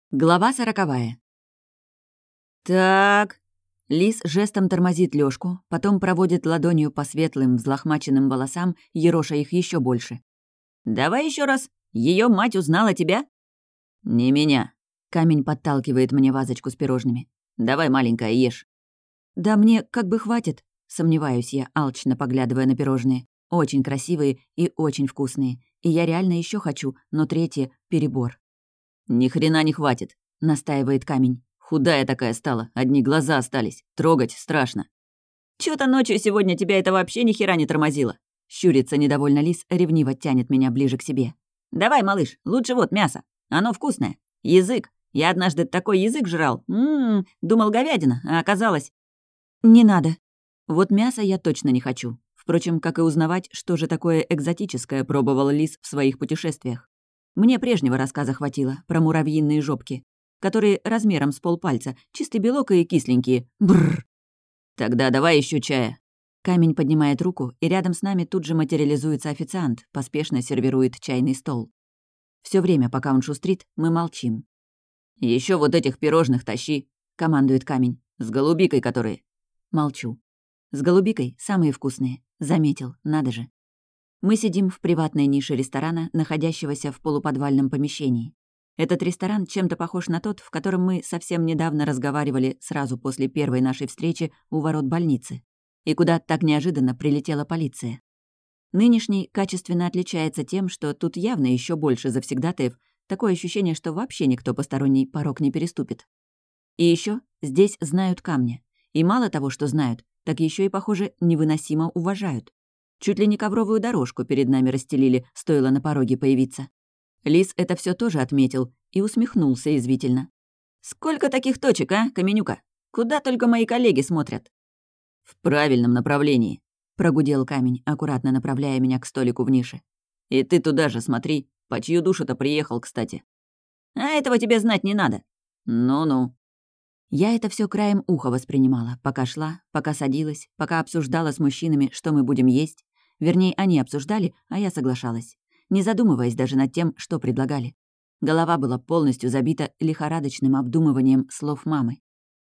Глава 40. «Так...» Лис жестом тормозит Лёшку, потом проводит ладонью по светлым, взлохмаченным волосам, ероша их еще больше. «Давай еще раз. Ее мать узнала тебя?» «Не меня». Камень подталкивает мне вазочку с пирожными. «Давай, маленькая, ешь». «Да мне как бы хватит», — сомневаюсь я, алчно поглядывая на пирожные. Очень красивые и очень вкусные. И я реально еще хочу, но третье — перебор. «Ни хрена не хватит», — настаивает камень. «Худая такая стала, одни глаза остались. Трогать страшно». «Чё-то ночью сегодня тебя это вообще ни хера не тормозило». Щурится недовольно лис, ревниво тянет меня ближе к себе. «Давай, малыш, лучше вот мясо. Оно вкусное. Язык. Я однажды такой язык жрал. Думал говядина, а оказалось...» «Не надо». Вот мясо я точно не хочу. Впрочем, как и узнавать, что же такое экзотическое пробовал лис в своих путешествиях. Мне прежнего рассказа хватило про муравьиные жопки, которые размером с полпальца, чистый белок и кисленькие. Бррр. «Тогда давай еще чая». Камень поднимает руку, и рядом с нами тут же материализуется официант, поспешно сервирует чайный стол. Все время, пока он шустрит, мы молчим. Еще вот этих пирожных тащи», — командует камень. «С голубикой которые». Молчу. «С голубикой самые вкусные. Заметил, надо же». Мы сидим в приватной нише ресторана, находящегося в полуподвальном помещении. Этот ресторан чем-то похож на тот, в котором мы совсем недавно разговаривали сразу после первой нашей встречи у ворот больницы, и куда так неожиданно прилетела полиция. Нынешний качественно отличается тем, что тут явно еще больше завсегдатаев, такое ощущение, что вообще никто посторонний порог не переступит. И еще здесь знают камня. И мало того, что знают, так еще и, похоже, невыносимо уважают. Чуть ли не ковровую дорожку перед нами расстелили, стоило на пороге появиться. Лис это все тоже отметил и усмехнулся извительно. «Сколько таких точек, а, Каменюка? Куда только мои коллеги смотрят?» «В правильном направлении», — прогудел камень, аккуратно направляя меня к столику в нише. «И ты туда же смотри, по чью душу-то приехал, кстати». «А этого тебе знать не надо». «Ну-ну». Я это все краем уха воспринимала, пока шла, пока садилась, пока обсуждала с мужчинами, что мы будем есть. Вернее, они обсуждали, а я соглашалась, не задумываясь даже над тем, что предлагали. Голова была полностью забита лихорадочным обдумыванием слов мамы.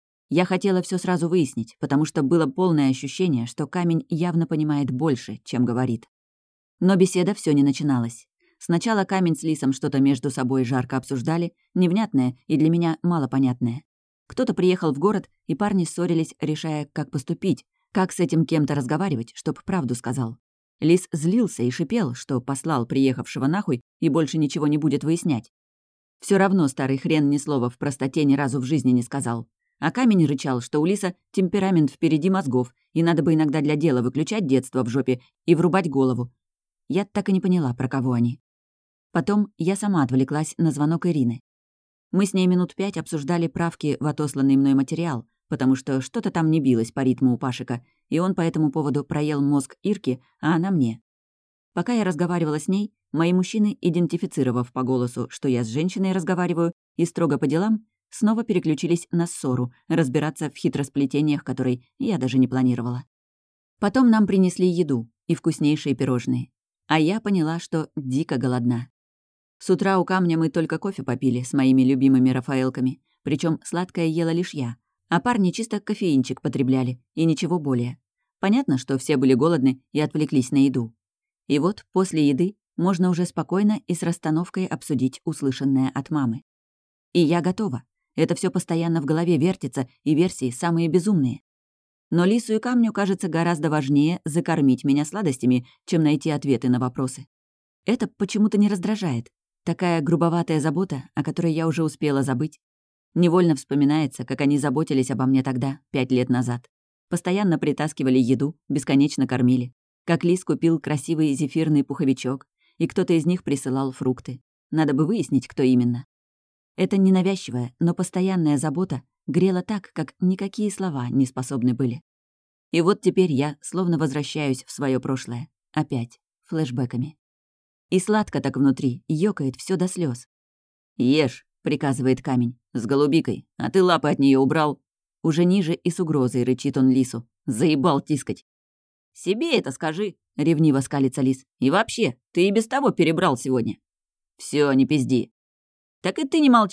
Я хотела все сразу выяснить, потому что было полное ощущение, что камень явно понимает больше, чем говорит. Но беседа все не начиналась. Сначала камень с лисом что-то между собой жарко обсуждали, невнятное и для меня малопонятное. Кто-то приехал в город, и парни ссорились, решая, как поступить, как с этим кем-то разговаривать, чтоб правду сказал. Лис злился и шипел, что послал приехавшего нахуй и больше ничего не будет выяснять. Все равно старый хрен ни слова в простоте ни разу в жизни не сказал. А камень рычал, что у лиса темперамент впереди мозгов, и надо бы иногда для дела выключать детство в жопе и врубать голову. Я так и не поняла, про кого они. Потом я сама отвлеклась на звонок Ирины. Мы с ней минут 5 обсуждали правки в отосланный мной материал, потому что что-то там не билось по ритму у Пашика, и он по этому поводу проел мозг Ирке, а она мне. Пока я разговаривала с ней, мои мужчины, идентифицировав по голосу, что я с женщиной разговариваю, и строго по делам, снова переключились на ссору, разбираться в хитросплетениях, которой я даже не планировала. Потом нам принесли еду и вкуснейшие пирожные. А я поняла, что дико голодна. С утра у камня мы только кофе попили с моими любимыми рафаэлками, причем сладкое ела лишь я, а парни чисто кофеинчик потребляли, и ничего более. Понятно, что все были голодны и отвлеклись на еду. И вот после еды можно уже спокойно и с расстановкой обсудить услышанное от мамы. И я готова. Это все постоянно в голове вертится, и версии самые безумные. Но лису и камню кажется гораздо важнее закормить меня сладостями, чем найти ответы на вопросы. Это почему-то не раздражает. Такая грубоватая забота, о которой я уже успела забыть. Невольно вспоминается, как они заботились обо мне тогда, 5 лет назад. Постоянно притаскивали еду, бесконечно кормили. Как лис купил красивый зефирный пуховичок, и кто-то из них присылал фрукты. Надо бы выяснить, кто именно. Эта ненавязчивая, но постоянная забота грела так, как никакие слова не способны были. И вот теперь я словно возвращаюсь в свое прошлое. Опять. Флэшбэками. И сладко так внутри, ёкает все до слез. «Ешь», — приказывает камень, — «с голубикой, а ты лапы от нее убрал». Уже ниже и с угрозой рычит он лису. «Заебал тискать». «Себе это скажи», — ревниво скалится лис. «И вообще, ты и без того перебрал сегодня». Все, не пизди». «Так и ты не молчи.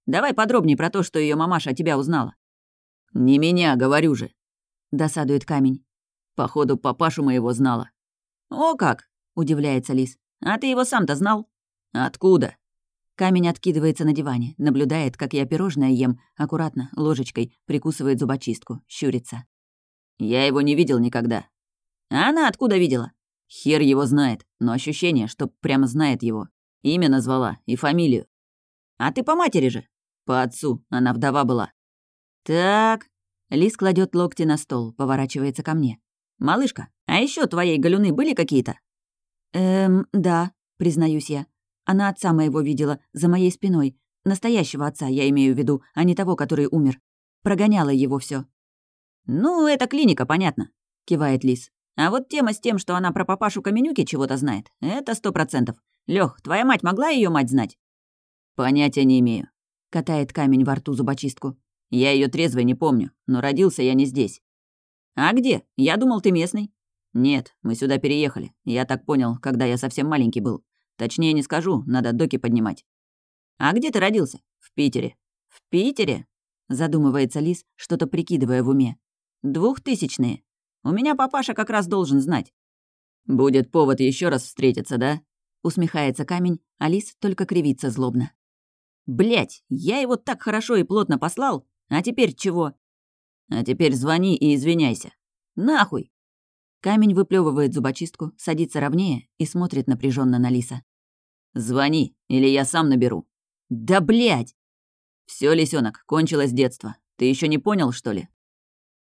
Давай подробнее про то, что ее мамаша от тебя узнала». «Не меня, говорю же», — досадует камень. «Походу, папашу моего знала». «О как!» — удивляется лис. «А ты его сам-то знал?» «Откуда?» Камень откидывается на диване, наблюдает, как я пирожное ем, аккуратно, ложечкой, прикусывает зубочистку, щурится. «Я его не видел никогда». «А она откуда видела?» «Хер его знает, но ощущение, что прямо знает его. Имя назвала и фамилию». «А ты по матери же?» «По отцу, она вдова была». «Так...» Лис кладет локти на стол, поворачивается ко мне. «Малышка, а еще твоей галюны были какие-то?» Да», — признаюсь я. «Она отца моего видела, за моей спиной. Настоящего отца, я имею в виду, а не того, который умер. Прогоняла его все. «Ну, это клиника, понятно», — кивает Лис. «А вот тема с тем, что она про папашу Каменюки чего-то знает, это 100%. Лёх, твоя мать могла ее мать знать?» «Понятия не имею», — катает камень во рту зубочистку. «Я ее трезвой не помню, но родился я не здесь». «А где? Я думал, ты местный». «Нет, мы сюда переехали. Я так понял, когда я совсем маленький был. Точнее не скажу, надо доки поднимать». «А где ты родился?» «В Питере». «В Питере?» — задумывается Лис, что-то прикидывая в уме. 2000-е. У меня папаша как раз должен знать». «Будет повод еще раз встретиться, да?» — усмехается камень, а Лис только кривится злобно. «Блядь, я его так хорошо и плотно послал, а теперь чего?» «А теперь звони и извиняйся». «Нахуй!» Камень выплевывает зубочистку, садится ровнее и смотрит напряженно на Лиса. «Звони, или я сам наберу». «Да блядь!» Все, лисенок, кончилось детство. Ты еще не понял, что ли?